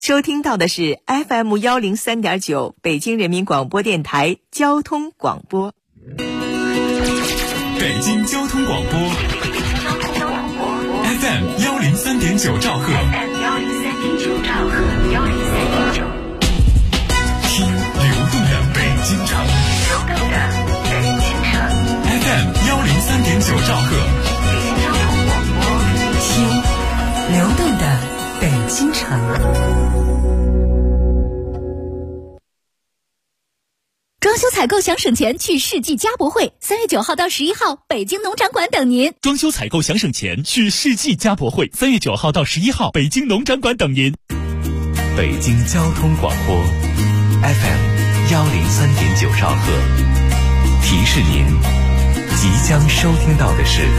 收听到的是 FM103.9 北京人民广播电台交通广播。 北京交通广播 FM103.9 兆赫，听流动的北京城FM103.9 兆赫， 听流动的北京城。 装修采购想省钱，去世纪家博会，3月9号到11号，北京农展馆等您。 装修采购想省钱，去世纪家博会，3月9号到11号，北京农展馆等您。 北京交通广播 FM103.9 兆赫，提示您即将收听到的是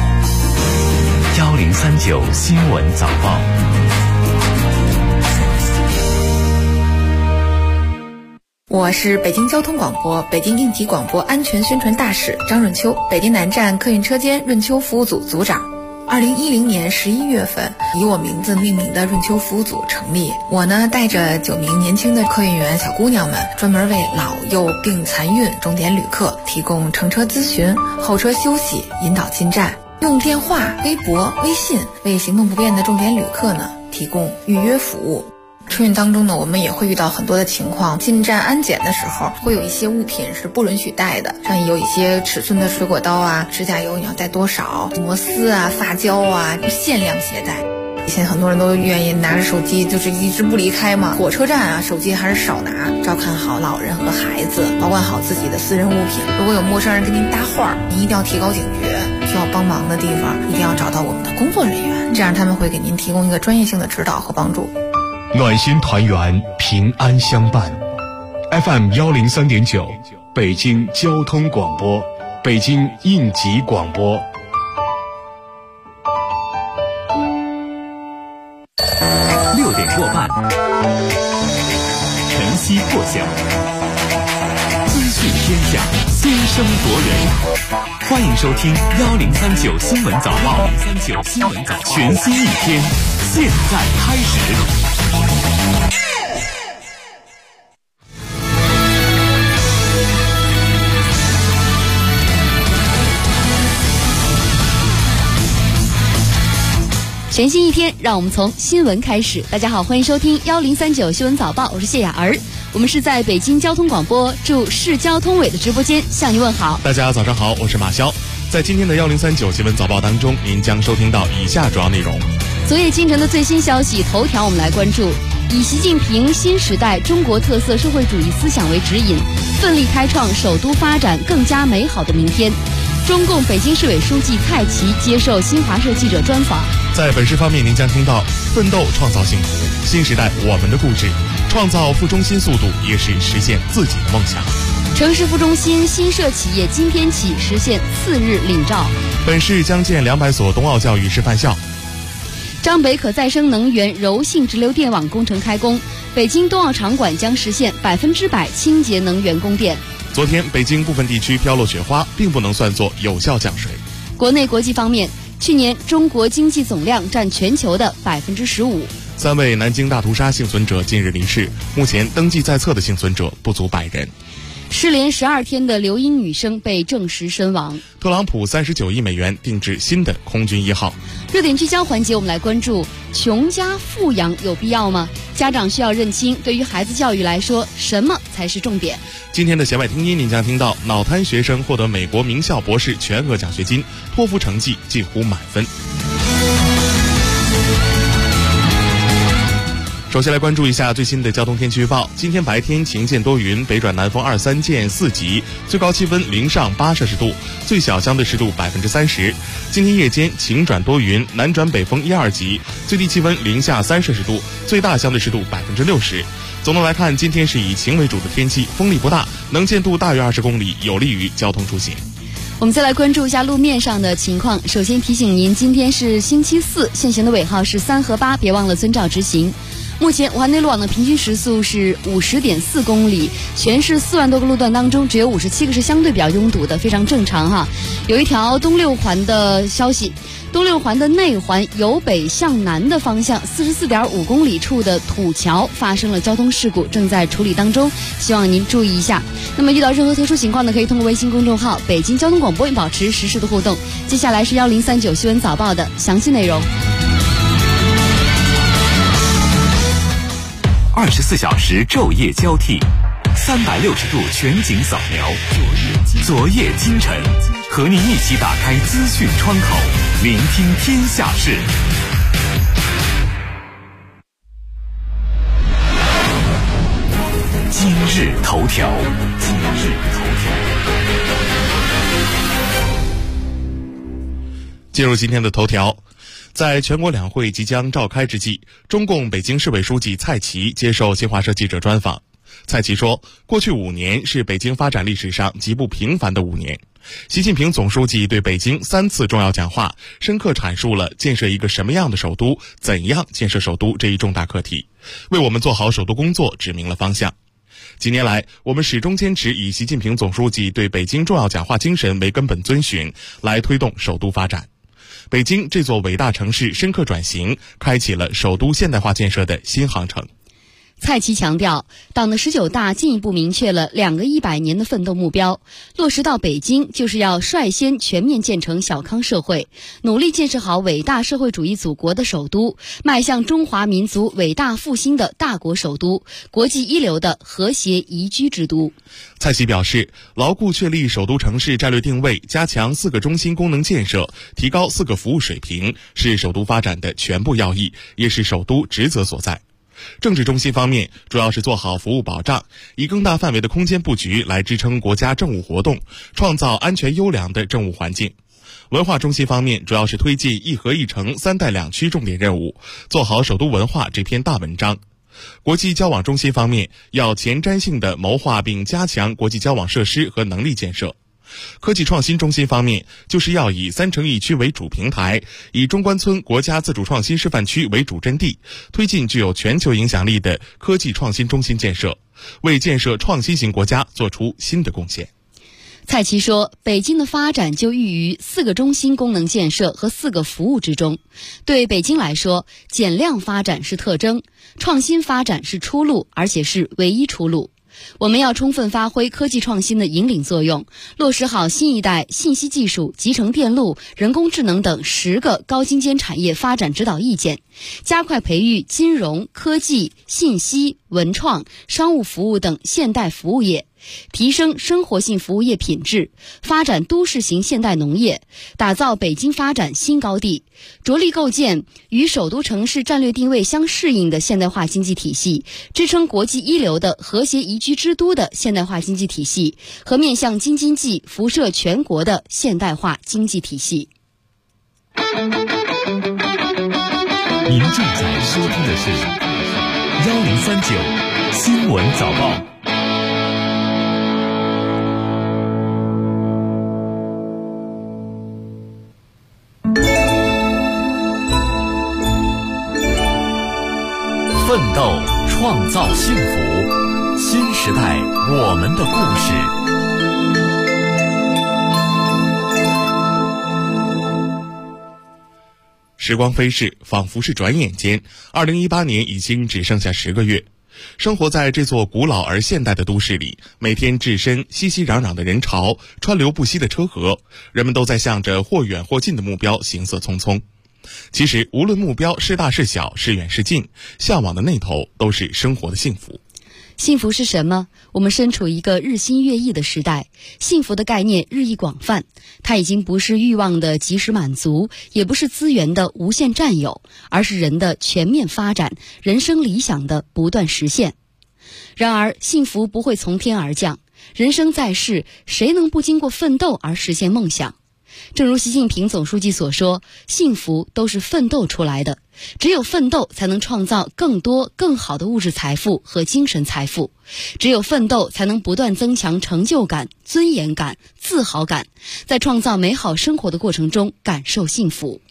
1039新闻早报。 我是北京交通广播北京应急广播安全宣传大使张润秋，北京南站客运车间润秋服务组组长。2010年11月份，以我名字命名的润秋服务组成立。我呢，带着9名年轻的客运员小姑娘们，专门为老幼病残孕重点旅客提供乘车咨询、候车休息、引导进站，用电话、微博、微信为行动不便的重点旅客呢提供预约服务。春运当中呢，我们也会遇到很多的情况，进站安检的时候会有一些物品是不允许带的，像有一些尺寸的水果刀啊、指甲油你要带多少、摩丝啊、发胶啊，限量携带。现在很多人都愿意拿着手机就是一直不离开嘛，火车站啊手机还是少拿，照看好老人和孩子，保管好自己的私人物品。如果有陌生人跟您搭话，您一定要提高警觉，需要帮忙的地方一定要找到我们的工作人员，这样他们会给您提供一个专业性的指导和帮助。 暖心团圆，平安相伴。FM103.9 北京交通广播，北京应急广播。 6点过半，晨曦破晓，资讯天下，先声夺人。欢迎收听1039新闻早报，1039新闻早报，全新一天，现在开始。 全新一天，让我们从新闻开始。大家好，欢迎收听1039新闻早报，我是谢雅儿。我们是在北京交通广播驻市交通委的直播间向您问好。 大家早上好，我是马潇。在今天的1039新闻早报当中，您将收听到以下主要内容。 昨夜今晨的最新消息头条，我们来关注：以习近平新时代中国特色社会主义思想为指引，奋力开创首都发展更加美好的明天。中共北京市委书记蔡奇接受新华社记者专访。 在本市方面，您将听到奋斗创造幸福，新时代我们的故事，创造副中心速度也是实现自己的梦想。 城市副中心新设企业今天起实现次日领照。 本市将建200所冬奥教育示范校。 张北可再生能源柔性直流电网工程开工，北京冬奥场馆将实现100%清洁能源供电。 昨天北京部分地区飘落雪花，并不能算作有效降水。 国内国际方面，去年中国经济总量占全球的15%。 3位南京大屠杀幸存者近日离世，目前登记在册的幸存者不足100人。 失联12天的留英女生被证实身亡。 特朗普39亿美元定制新的空军1号。 热点聚焦环节，我们来关注：穷家富养有必要吗？家长需要认清，对于孩子教育来说，什么才是重点？ 今天的弦外听音，您将听到脑瘫学生获得美国名校博士全额奖学金，托福成绩近乎满分。首先来关注一下最新的交通天气预报。今天白天晴见多云，北转南风2、3见4级，最高气温0上8摄氏度，最小相对湿度30%。今天夜间晴转多云，南转北风1、2级，最低气温0下3摄氏度，最大相对湿度60%。总的来看，今天是以晴为主的天气，风力不大，能见度大约20公里，有利于交通出行。 我们再来关注一下路面上的情况。首先提醒您，今天是星期四，限行的尾号是3和8，别忘了遵照执行。 目前武汉内陆网的平均时速是50.4公里，全市4万多个路段当中，只有57个是相对比较拥堵的，非常正常哈。有一条东六环的消息，东六环的内环由北向南的方向44.5公里处的土桥发生了交通事故，正在处理当中，希望您注意一下。那么遇到任何特殊情况呢，可以通过微信公众号北京交通广播保持实时的互动。接下来是1039新闻早报的详细内容。 24小时昼夜交替，360度全景扫描，昨夜今晨，和您一起打开资讯窗口，聆听天下事。今日头条。 进入今天的头条。在全国两会即将召开之际，中共北京市委书记蔡奇接受新华社记者专访。蔡奇说，过去5年是北京发展历史上极不平凡的5年。习近平总书记对北京3次重要讲话，深刻阐述了建设一个什么样的首都、怎样建设首都这一重大课题，为我们做好首都工作指明了方向。几年来，我们始终坚持以习近平总书记对北京重要讲话精神为根本遵循，来推动首都发展。北京这座伟大城市深刻转型，开启了首都现代化建设的新航程。 蔡奇强调，党的19大进一步明确了2个100年的奋斗目标，落实到北京就是要率先全面建成小康社会，努力建设好伟大社会主义祖国的首都，迈向中华民族伟大复兴的大国首都，国际一流的和谐宜居之都。 蔡奇表示，牢固确立首都城市战略定位，加强4个中心功能建设，提高4个服务水平，是首都发展的全部要义，也是首都职责所在。政治中心方面，主要是做好服务保障，以更大范围的空间布局来支撑国家政务活动，创造安全优良的政务环境。文化中心方面，主要是推进一核一城3带2区重点任务，做好首都文化这篇大文章。国际交往中心方面，要前瞻性地谋划并加强国际交往设施和能力建设。科技创新中心方面，就是要以3城1区为主平台，以中关村国家自主创新示范区为主阵地，推进具有全球影响力的科技创新中心建设，为建设创新型国家做出新的贡献。 蔡奇说，北京的发展就寓于4个中心功能建设和4个服务之中。对北京来说，减量发展是特征，创新发展是出路，而且是唯一出路。我们要充分发挥科技创新的引领作用，落实好新一代信息技术、集成电路、人工智能等10个高精尖产业发展指导意见，加快培育金融、科技、信息、文创、商务服务等现代服务业，提升生活性服务业品质，发展都市型现代农业，打造北京发展新高地，着力构建与首都城市战略定位相适应的现代化经济体系，支撑国际一流的和谐宜居之都的现代化经济体系和面向京津冀辐射全国的现代化经济体系。 您正在收听的是1039新闻早报。奋斗创造幸福，新时代我们的故事。 时光飞逝，仿佛是转眼间，2018年已经只剩下10个月。生活在这座古老而现代的都市里，每天置身熙熙攘攘的人潮，川流不息的车河，人们都在向着或远或近的目标行色匆匆。其实无论目标是大是小，是远是近，向往的那头都是生活的幸福。 幸福是什么？我们身处一个日新月异的时代，幸福的概念日益广泛，它已经不是欲望的及时满足，也不是资源的无限占有，而是人的全面发展，人生理想的不断实现。然而幸福不会从天而降，人生在世，谁能不经过奋斗而实现梦想？正如习近平总书记所说，幸福都是奋斗出来的，只有奋斗才能创造更多更好的物质财富和精神财富，只有奋斗才能不断增强成就感、尊严感、自豪感，在创造美好生活的过程中感受幸福。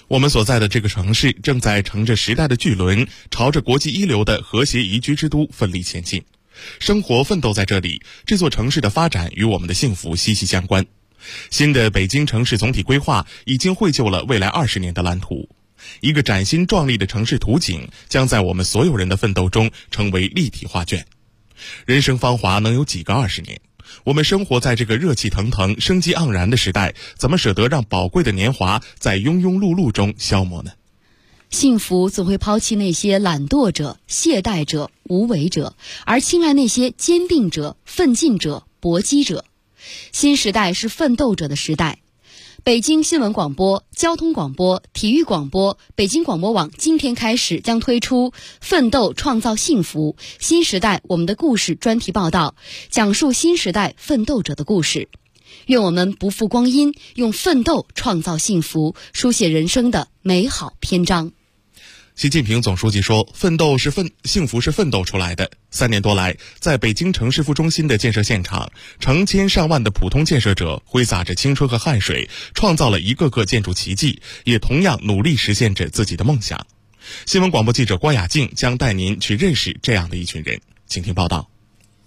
我们所在的这个城市正在乘着时代的巨轮，朝着国际一流的和谐宜居之都奋力前进。生活奋斗在这里，这座城市的发展与我们的幸福息息相关。新的北京城市总体规划已经绘就了未来20年的蓝图，一个崭新壮丽的城市图景将在我们所有人的奋斗中成为立体画卷。人生芳华能有几个20年？我们生活在这个热气腾腾、生机盎然的时代，怎么舍得让宝贵的年华在庸庸碌碌中消磨呢？ 幸福总会抛弃那些懒惰者、懈怠者、无为者，而青睐那些坚定者、奋进者、搏击者。新时代是奋斗者的时代。北京新闻广播、交通广播、体育广播、北京广播网今天开始将推出奋斗创造幸福新时代我们的故事专题报道，讲述新时代奋斗者的故事。愿我们不负光阴，用奋斗创造幸福，书写人生的美好篇章。 习近平总书记说，幸福是奋斗出来的。3年多来，在北京城市副中心的建设现场，成千上万的普通建设者挥洒着青春和汗水，创造了一个个建筑奇迹，也同样努力实现着自己的梦想。新闻广播记者郭雅静将带您去认识这样的一群人，请听报道。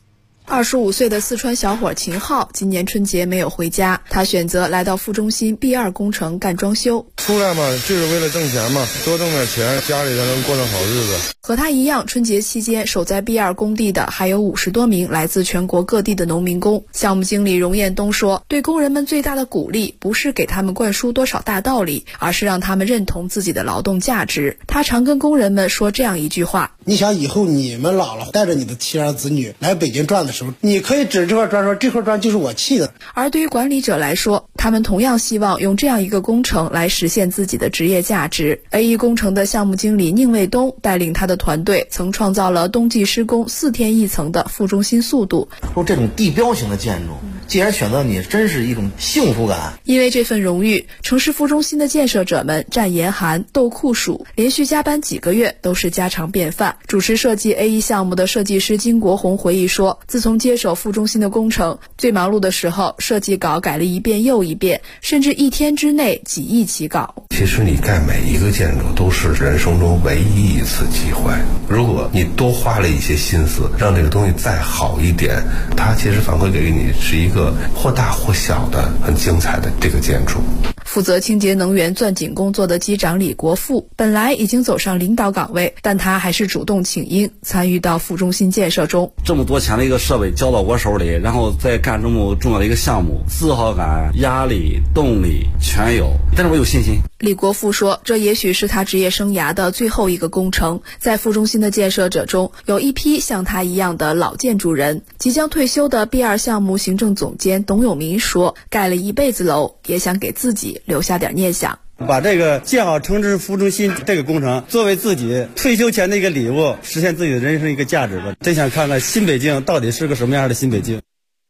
25岁的四川小伙秦昊今年春节没有回家，他选择来到副中心 B2 工程干装修。 出来嘛，就是为了挣钱嘛，多挣点钱，家里才能过上好日子。 和他一样，春节期间守在 B2 工地的还有50多名来自全国各地的农民工。项目经理荣彦东说，对工人们最大的鼓励不是给他们灌输多少大道理，而是让他们认同自己的劳动价值。他常跟工人们说这样一句话： 你想以后你们老了，带着你的妻儿子女来北京转的时候，你可以指这块砖说，这块砖就是我砌的。 而对于管理者来说，他们同样希望用这样一个工程来实现自己的职业价值。A1 工程的项目经理宁卫东带领他的团队，曾创造了冬季施工4天1层的副中心速度。 说这种地标型的建筑，既然选择你，真是一种幸福感。 因为这份荣誉，城市副中心的建设者们战严寒、斗酷暑，连续加班几个月都是家常便饭。主持设计 A1 项目的设计师金国红回忆说，自从接手副中心的工程，最忙碌的时候，设计稿改了一遍又一遍，甚至1天之内几亿起稿。 其实你盖每一个建筑都是人生中唯一一次机会，如果你多花了一些心思，让这个东西再好一点，它其实反馈给你是一个或大或小的很精彩的这个建筑。 负责清洁能源钻井工作的机长李国富本来已经走上领导岗位，但他还是主动请缨参与到副中心建设中。 这么多钱的一个设备交到我手里，然后再干这么重要的一个项目，自豪感、压力、动力全有，但是我有信心。 李国富说，这也许是他职业生涯的最后一个工程。在副中心的建设者中，有一批像他一样的老建筑人。即将退休的 B2 项目行政总监董永民说，盖了一辈子楼，也想给自己留下点念想。 把这个建好城市副中心这个工程作为自己退休前的一个礼物，实现自己的人生一个价值吧。真想看看新北京到底是个什么样的新北京。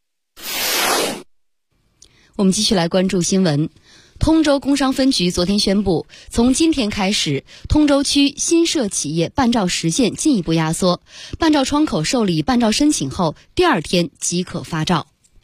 我们继续来关注新闻。通州工商分局昨天宣布，从今天开始，通州区新设企业办照时限进一步压缩，办照窗口受理办照申请后第2天即可发照。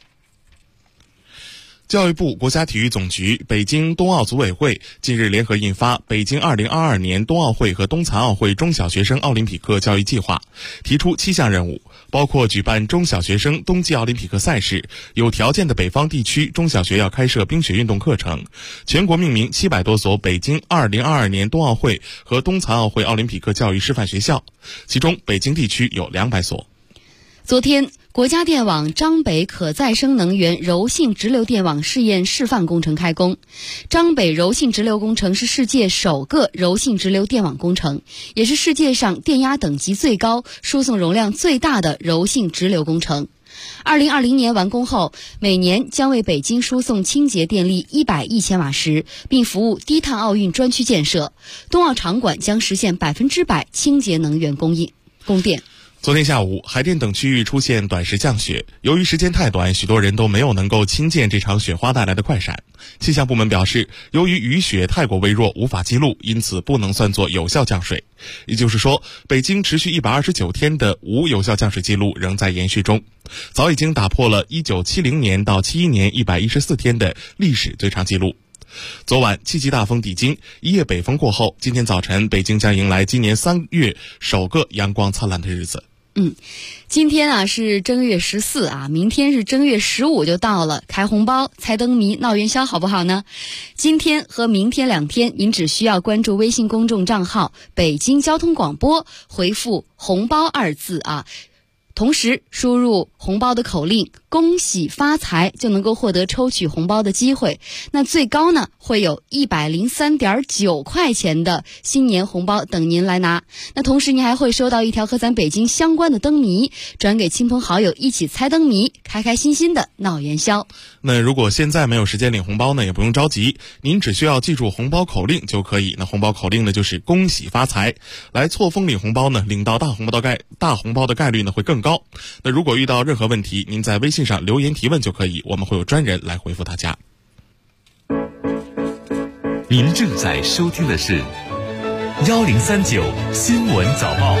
教育部、国家体育总局、北京冬奥组委会近日联合印发《北京2022年冬奥会和冬残奥会中小学生奥林匹克教育计划》，提出7项任务，包括举办中小学生冬季奥林匹克赛事，有条件的北方地区中小学要开设冰雪运动课程，全国命名700多所北京2022年冬奥会和冬残奥会奥林匹克教育示范学校，其中北京地区有200所。 昨天，国家电网张北可再生能源柔性直流电网试验示范工程开工。张北柔性直流工程是世界首个柔性直流电网工程，也是世界上电压等级最高、输送容量最大的柔性直流工程。2020年完工后，每年将为北京输送清洁电力100亿千瓦时，并服务低碳奥运专区建设。冬奥场馆将实现100%清洁能源供电。 昨天下午，海淀等区域出现短时降雪，由于时间太短，许多人都没有能够亲见这场雪花带来的快闪。气象部门表示，由于雨雪太过微弱，无法记录，因此不能算作有效降水。也就是说，北京持续129天的无有效降水记录仍在延续中，早已经打破了1970年到71年114天的历史最长记录。 昨晚7级大风抵京，一夜北风过后，今天早晨北京将迎来今年3月首个阳光灿烂的日子。 今天是正月14明天是正月15就到了，开红包、猜灯谜、闹元宵好不好呢？今天和明天2天，您只需要关注微信公众账号北京交通广播，回复红包2字同时输入红包的口令恭喜发财，就能够获得抽取红包的机会。那最高呢会有103.9块钱的新年红包等您来拿。那同时您还会收到一条和咱北京相关的灯谜，转给亲朋好友一起猜灯谜，开开心心的闹元宵。 那如果现在没有时间领红包呢，也不用着急，您只需要记住红包口令就可以。那红包口令呢就是恭喜发财。来错峰领红包呢，领到大红包的概率呢会更高。那如果遇到任何问题，您在微信上留言提问就可以，我们会有专人来回复大家。 您正在收听的是1039新闻早报。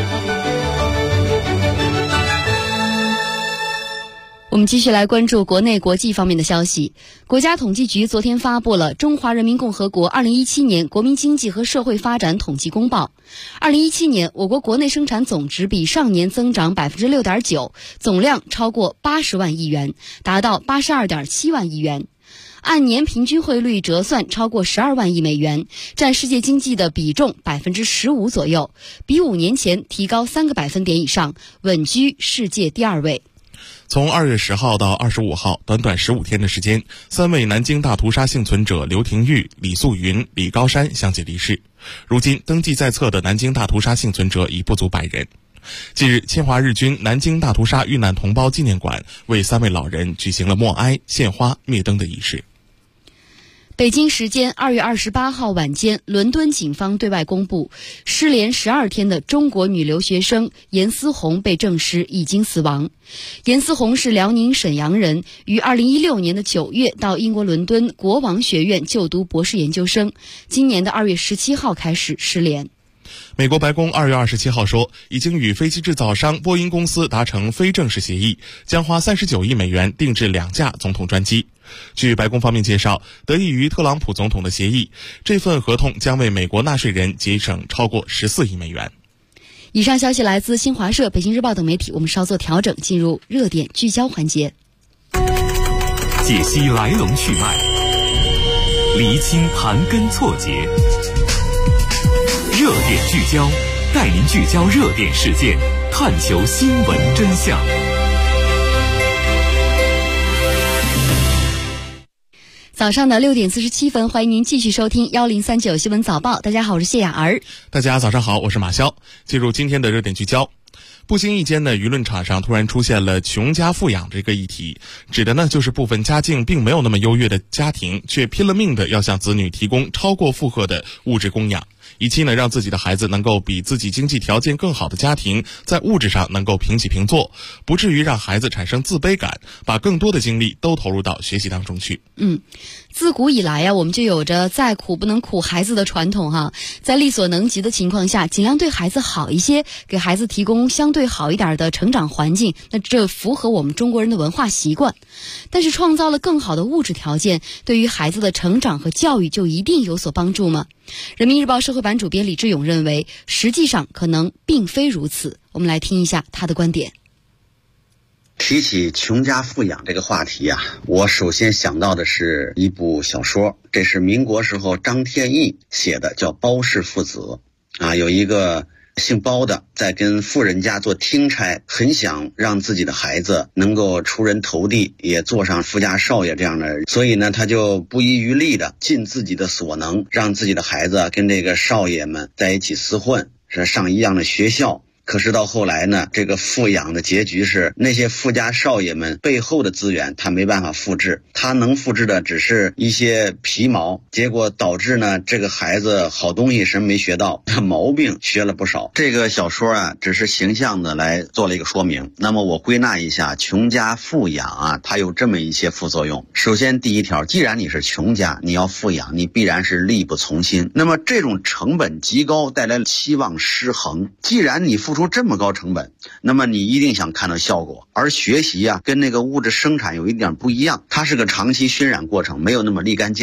我们继续来关注国内国际方面的消息。国家统计局昨天发布了《中华人民共和国2017年国民经济和社会发展统计公报》。2017年，我国国内生产总值比上年增长 6.9%， 总量超过80万亿元，达到82.7万亿元。按年平均汇率折算超过12万亿美元，占世界经济的比重 15% 左右，比5年前提高3个百分点以上，稳居世界第2位。 从2月10号到25号，短短15天的时间，3位南京大屠杀幸存者刘廷玉、李素云、李高山相继离世。如今登记在册的南京大屠杀幸存者已不足100人。近日，侵华日军南京大屠杀遇难同胞纪念馆为3位老人举行了默哀、献花、灭灯的仪式。 北京时间2月28号晚间，伦敦警方对外公布，失联12天的中国女留学生严思红被证实已经死亡。严思红是辽宁沈阳人，于2016年的9月到英国伦敦国王学院就读博士研究生，今年的2月17号开始失联。 美国白宫2月27号说，已经与飞机制造商波音公司达成非正式协议，将花39亿美元定制2架总统专机。据白宫方面介绍，得益于特朗普总统的协议，这份合同将为美国纳税人节省超过14亿美元。 以上消息来自新华社、北京日报等媒体，我们稍作调整，进入热点聚焦环节。 解析来龙去脉，厘清盘根错节，热点聚焦，带您聚焦热点事件，探求新闻真相。 早上的6点47分，欢迎您继续收听1039新闻早报。大家好，我是谢雅儿。 大家早上好，我是马潇。进入今天的热点聚焦。不经意间呢，舆论场上突然出现了穷家富养这个议题，指的呢就是部分家境并没有那么优越的家庭，却拼了命的要向子女提供超过负荷的物质供养，以期呢让自己的孩子能够比自己经济条件更好的家庭在物质上能够平起平坐，不至于让孩子产生自卑感，把更多的精力都投入到学习当中去。 自古以来我们就有着再苦不能苦孩子的传统在力所能及的情况下，尽量对孩子好一些，给孩子提供相对好一点的成长环境，那这符合我们中国人的文化习惯。但是创造了更好的物质条件，对于孩子的成长和教育就一定有所帮助吗？人民日报社会版主编李志勇认为，实际上可能并非如此。我们来听一下他的观点。 提起穷家富养这个话题我首先想到的是一部小说，这是民国时候张天翼写的，叫《包氏父子》有一个姓包的在跟富人家做听差，很想让自己的孩子能够出人头地，也做上富家少爷这样的人，所以呢他就不遗余力的尽自己的所能，让自己的孩子跟这个少爷们在一起厮混，是上一样的学校。可是到后来呢，这个富养的结局是那些富家少爷们背后的资源他没办法复制，他能复制的只是一些皮毛，结果导致呢这个孩子好东西什么没学到，毛病学了不少。这个小说只是形象的来做了一个说明。那么我归纳一下，穷家富养它有这么一些副作用。首先第一条，既然你是穷家，你要富养，你必然是力不从心，那么这种成本极高，带来期望失衡。既然你付出这么高成本，那么你一定想看到效果。而学习跟那个物质生产有一点不一样，它是个长期熏染过程，没有那么立竿见影。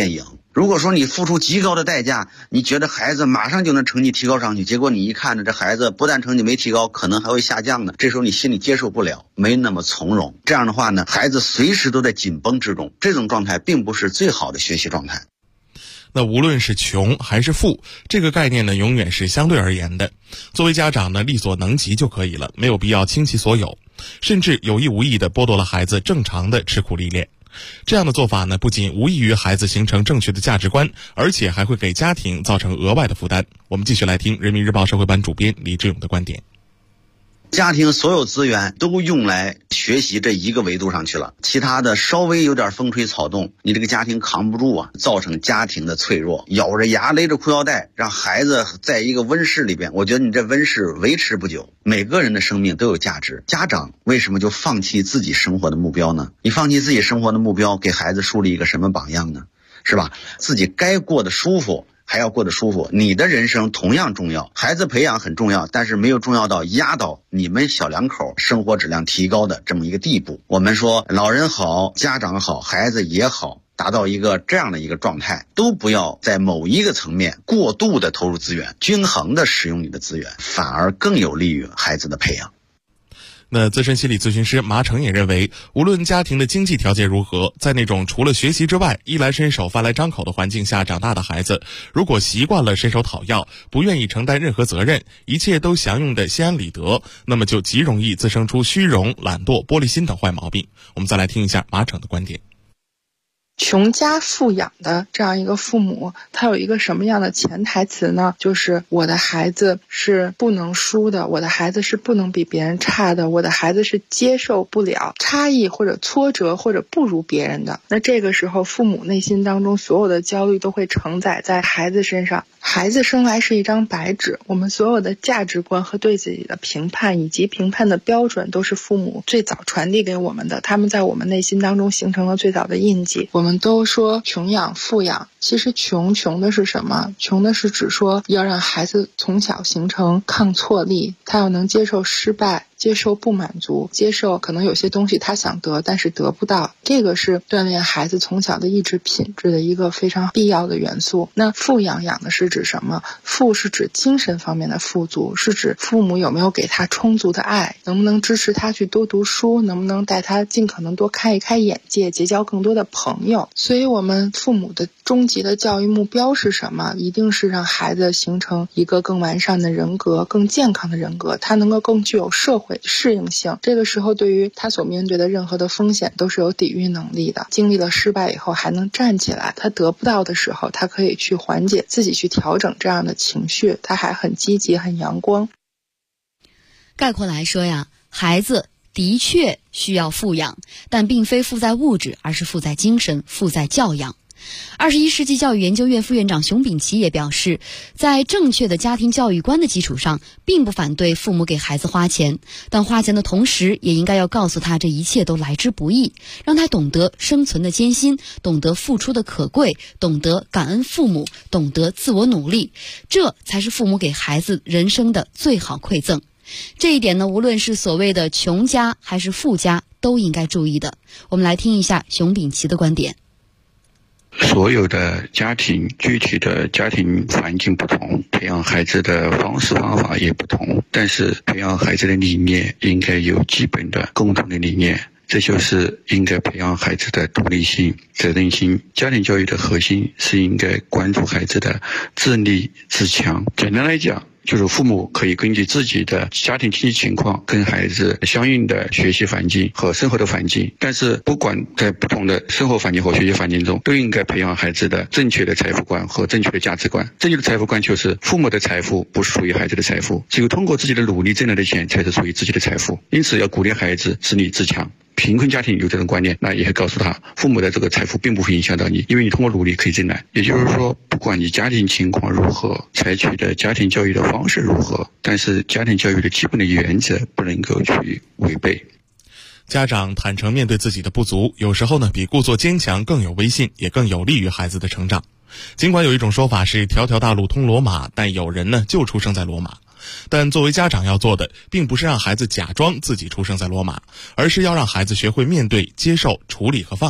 如果说你付出极高的代价，你觉得孩子马上就能成绩提高上去，结果你一看着这孩子不但成绩没提高，可能还会下降呢，这时候你心里接受不了，没那么从容。这样的话呢，孩子随时都在紧绷之中，这种状态并不是最好的学习状态。 那无论是穷还是富，这个概念呢，永远是相对而言的。作为家长呢，力所能及就可以了，没有必要倾其所有，甚至有意无意地剥夺了孩子正常的吃苦历练。这样的做法呢，不仅无异于孩子形成正确的价值观，而且还会给家庭造成额外的负担。我们继续来听人民日报社会班主编李志勇的观点。 家庭所有资源都用来学习这一个维度上去了，其他的稍微有点风吹草动，你这个家庭扛不住啊，造成家庭的脆弱，咬着牙勒着裤腰带，让孩子在一个温室里边，我觉得你这温室维持不久。每个人的生命都有价值，家长为什么就放弃自己生活的目标呢？你放弃自己生活的目标，给孩子树立一个什么榜样呢？是吧？自己该过得舒服还要过得舒服，你的人生同样重要，孩子培养很重要，但是没有重要到压倒你们小两口生活质量提高的这么一个地步。我们说老人好，家长好，孩子也好，达到一个这样的一个状态，都不要在某一个层面过度的投入资源，均衡的使用你的资源，反而更有利于孩子的培养。 那资深心理咨询师马成也认为，无论家庭的经济条件如何，在那种除了学习之外衣来伸手饭来张口的环境下长大的孩子，如果习惯了伸手讨要，不愿意承担任何责任，一切都享用的心安理得，那么就极容易滋生出虚荣、懒惰、玻璃心等坏毛病。我们再来听一下马成的观点。 穷家富养的这样一个父母，他有一个什么样的潜台词呢？就是我的孩子是不能输的，我的孩子是不能比别人差的，我的孩子是接受不了差异或者挫折或者不如别人的。那这个时候父母内心当中所有的焦虑都会承载在孩子身上。孩子生来是一张白纸，我们所有的价值观和对自己的评判以及评判的标准都是父母最早传递给我们的，他们在我们内心当中形成了最早的印记。我们都说穷养富养，其实穷的是什么？穷的是指说要让孩子从小形成抗挫力，他要能接受失败，接受不满足，接受可能有些东西他想得但是得不到，这个是锻炼孩子从小的意志品质的一个非常必要的元素。那富养养的是指什么？富是指精神方面的富足，是指父母有没有给他充足的爱，能不能支持他去多读书，能不能带他尽可能多开一开眼界，结交更多的朋友。所以我们父母的终极的教育目标是什么？一定是让孩子形成一个更完善的人格，更健康的人格，他能够更具有社会适应性，这个时候对于他所面对的任何的风险都是有抵御能力的，经历了失败以后还能站起来，他得不到的时候他可以去缓解，自己去调整这样的情绪，他还很积极很阳光。 概括来说呀，孩子的确需要富养，但并非富在物质，而是富在精神，富在教养。21世纪教育研究院副院长熊丙奇也表示，在正确的家庭教育观的基础上，并不反对父母给孩子花钱，但花钱的同时也应该要告诉他这一切都来之不易，让他懂得生存的艰辛，懂得付出的可贵，懂得感恩父母，懂得自我努力，这才是父母给孩子人生的最好馈赠。这一点呢，无论是所谓的穷家还是富家都应该注意的。我们来听一下熊丙奇的观点。 所有的家庭具体的家庭环境不同，培养孩子的方式方法也不同，但是培养孩子的理念应该有基本的共同的理念，这就是应该培养孩子的独立性、责任心。家庭教育的核心是应该关注孩子的自立自强。简单来讲，就是父母可以根据自己的家庭经济情况跟孩子相应的学习环境和生活的环境，但是不管在不同的生活环境和学习环境中，都应该培养孩子的正确的财富观和正确的价值观。正确的财富观就是父母的财富不属于孩子的财富，只有通过自己的努力挣来的钱才是属于自己的财富。因此要鼓励孩子自立自强。贫困家庭有这种观念，那也会告诉他，父母的这个财富并不会影响到你，因为你通过努力可以挣来。也就是说，不管你家庭情况如何，采取的家庭教育的方式如何，但是家庭教育的基本的原则不能够去违背。 家长坦诚面对自己的不足，有时候呢比故作坚强更有威信，也更有利于孩子的成长。尽管有一种说法是条条大路通罗马，但有人呢就出生在罗马。但作为家长要做的，并不是让孩子假装自己出生在罗马，而是要让孩子学会面对、接受、处理和放下。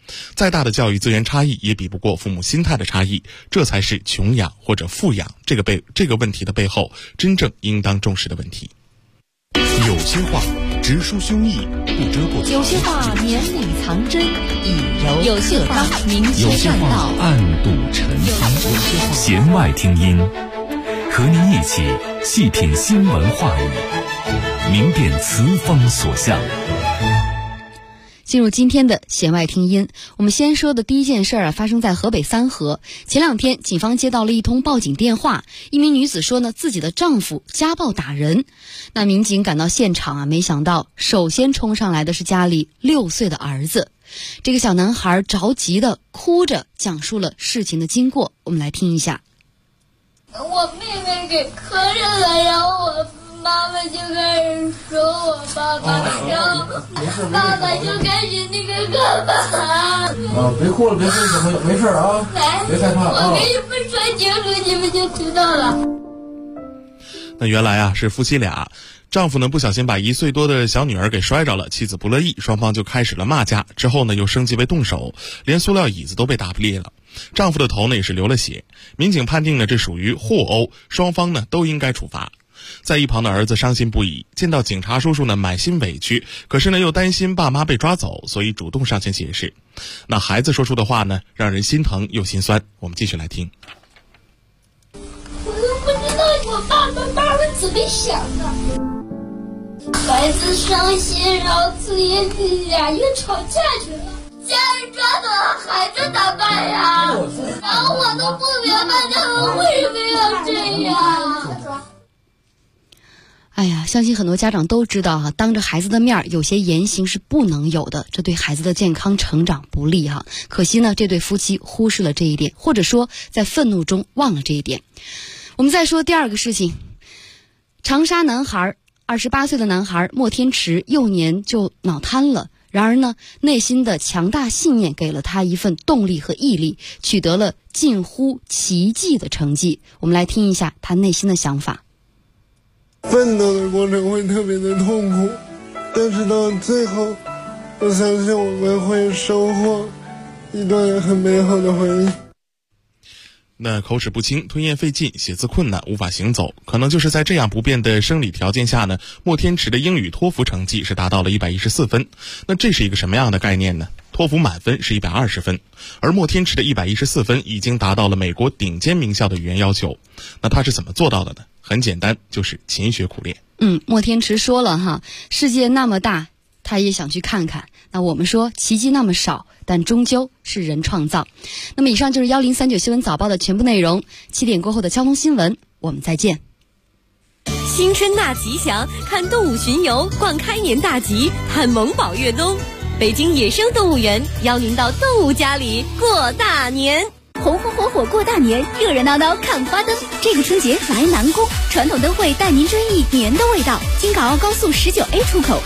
再大的教育资源差异也比不过父母心态的差异，这才是穷养或者富养这个问题的背后真正应当重视的问题。 有些话直抒胸臆，不遮过； 有些话绵里藏针，以柔有些话明有些轩话暗度陈仓。弦外听音，和您一起细品新闻话语，明辨词风所向。 进入今天的弦外听音，我们先说的第一件事发生在河北三河。前2天，警方接到了一通报警电话，一名女子说呢，自己的丈夫家暴打人。那民警赶到现场没想到首先冲上来的是家里6岁的儿子。这个小男孩着急的哭着讲述了事情的经过，我们来听一下。 我妹妹给磕着了，然后我妈妈就开始说我爸爸，然后爸爸就开始那个干嘛？ 别哭了，别哭，小朋友，没事啊，别害怕啊。 我跟你们说清楚，你们就知道了。 那原来是夫妻俩，丈夫呢不小心把1岁多的小女儿给摔着了，妻子不乐意，双方就开始了骂架，之后呢又升级为动手，连塑料椅子都被打裂了。丈夫的头呢也是流了血，民警判定呢这属于互殴，双方呢都应该处罚。在一旁的儿子伤心不已，见到警察叔叔呢满心委屈，可是呢又担心爸妈被抓走，所以主动上前解释。那孩子说出的话呢让人心疼又心酸，我们继续来听。 我都不知道我爸妈怎么想的，孩子伤心，然后俩又吵架去了，家人抓走了，孩子咋办呀？然后我都不明白他们为什么要这样。 哎呀，相信很多家长都知道当着孩子的面有些言行是不能有的，这对孩子的健康成长不利可惜呢，这对夫妻忽视了这一点，或者说在愤怒中忘了这一点。我们再说第二个事情，长沙男孩28岁的男孩莫天池幼年就脑瘫了，然而呢，内心的强大信念给了他一份动力和毅力，取得了近乎奇迹的成绩。我们来听一下他内心的想法。 奋斗的过程会特别的痛苦，但是到最后，我相信我们会收获一段很美好的回忆。 那口齿不清、吞咽费劲、写字困难、无法行走，可能就是在这样不变的生理条件下呢，莫天池的英语托福成绩是达到了114分。那这是一个什么样的概念呢？托福满分是120分，而莫天池的114分已经达到了美国顶尖名校的语言要求。那他是怎么做到的呢？很简单，就是勤学苦练。 莫天池说了世界那么大，他也想去看看。那我们说奇迹那么少，但终究是人创造。那么以上就是1039新闻早报的全部内容。7点过后的交通新闻，我们再见。 新春大吉祥，看动物巡游，逛开年大吉，看萌宝越冬。北京野生动物园邀您到动物家里过大年。 红红火火过大年，热热闹闹看花灯。这个春节来南宫，传统灯会带您追忆年的味道。京港澳高速19A 出口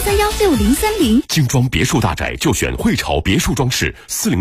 83316030。 精装别墅大宅就选汇潮别墅装饰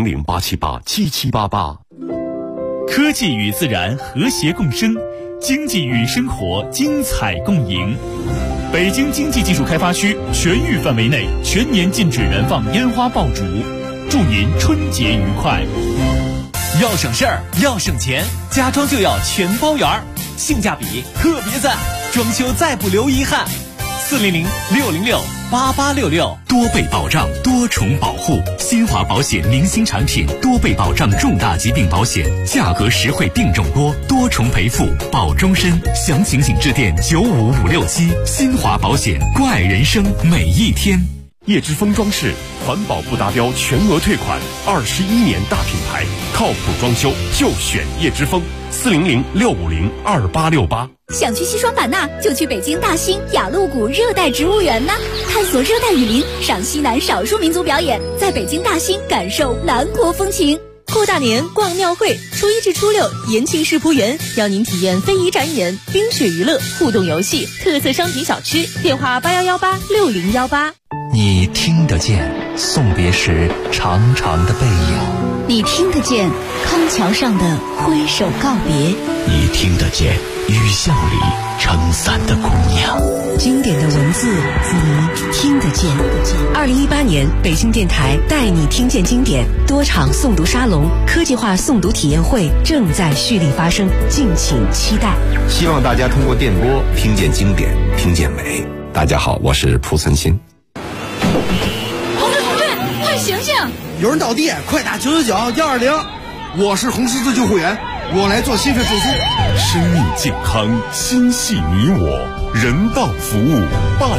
，400-878-7788。 科技与自然和谐共生，经济与生活精彩共赢。北京经济技术开发区全域范围内全年禁止燃放烟花爆竹，祝您春节愉快。 要省事儿，要省钱，家装就要全包圆，性价比特别赞，装修再不留遗憾。400-606-8866， 多倍保障，多重保护。新华保险明星产品，多倍保障重大疾病保险，价格实惠，病种多，多重赔付，保终身。详情请致电95567。新华保险，关爱人生每一天。 叶之峰装饰，环保不达标全额退款，21年大品牌，靠谱装修就选叶之峰。400-650-2868。 想去西双版纳，就去北京大兴雅鹿谷热带植物园呢，探索热带雨林，赏西南少数民族表演，在北京大兴感受南国风情。 过大年逛庙会，初1至初6，延庆世仆园邀您体验非遗展演、冰雪娱乐、互动游戏、特色商品小吃。电话81186018。 你听得见送别时长长的背影， 你听得见康桥上的挥手告别， 你听得见雨巷里撑伞的姑娘。 经典的文字，你听得见。2018年，北京电台带你听见经典多场诵读沙龙、科技化诵读体验会正在蓄力发生，敬请期待。 希望大家通过电波听见经典，听见美。大家好，我是蒲存昕。 同志，快醒醒！ 有人倒地，快打999-120。我是红十字救护员，我来做心肺复苏。 生命健康，心系你我，人道服务办